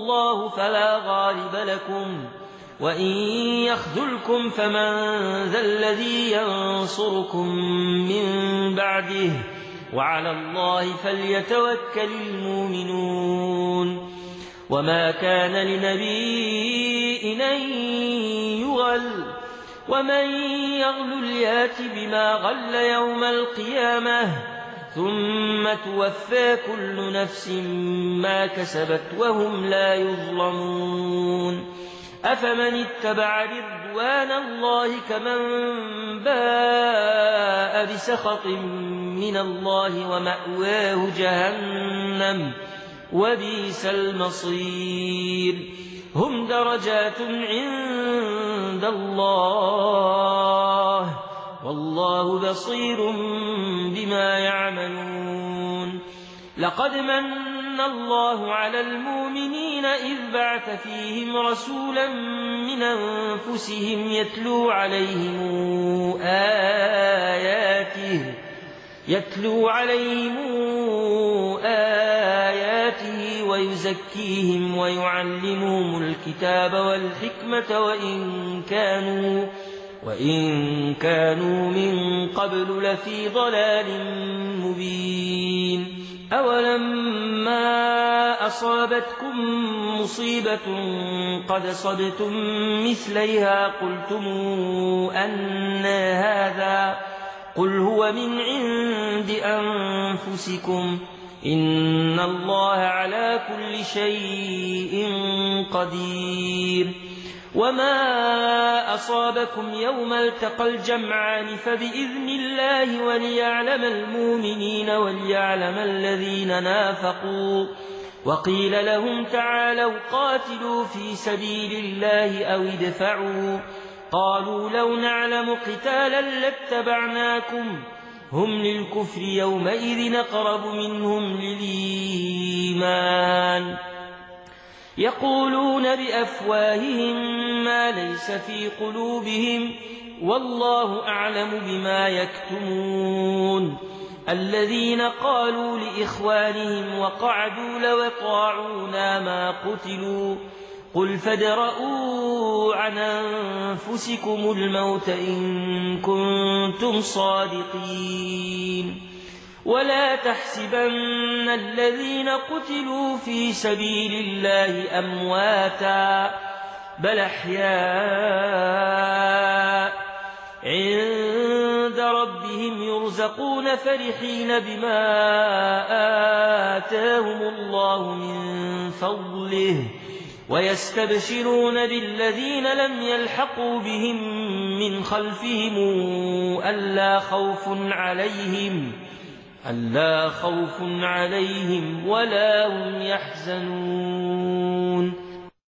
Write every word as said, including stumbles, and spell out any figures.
الله فلا غالب لكم وإن يخذلكم فمن ذا الذي ينصركم من بعده وعلى الله فليتوكل المؤمنون وما كان لنبي أن يغل ومن يغل يات بما غل يوم القيامة ثم توفى كل نفس ما كسبت وهم لا يظلمون أفمن اتبع رضوان الله كمن باء بسخط من الله ومأواه جهنم وبئس المصير هم درجات عند الله والله بصير بما يعملون لقد من الله على المؤمنين إذ بعث فيهم رسولا من أنفسهم يتلو عليهم آياته يتلو عليهم آياته ويزكيهم ويعلمهم الكتاب والحكمة وإن كانوا وإن كانوا من قبل لفي ضلال مبين أولما أصابتكم مصيبة قد صبتم مثليها قلتم أن هذا قل هو من عند أنفسكم إن الله على كل شيء قدير وما أصابكم يوم التقى الجمعان فبإذن الله وليعلم المؤمنين وليعلم الذين نافقوا وقيل لهم تعالوا قاتلوا في سبيل الله أو ادفعوا قالوا لو نعلم قتالا لاتبعناكم هم للكفر يومئذ أقرب منهم للإيمان يقولون بأفواههم ما ليس في قلوبهم والله أعلم بما يكتمون الذين قالوا لإخوانهم وقعدوا لو اطاعونا ما قتلوا قل فادرءوا عن أنفسكم الموت إن كنتم صادقين ولا تحسبن الذين قتلوا في سبيل الله أمواتا بل أحياء عند ربهم يرزقون فرحين بما آتاهم الله من فضله ويستبشرون بالذين لم يلحقوا بهم من خلفهم ألا خوف عليهم ألا خوف عليهم ولا هم يحزنون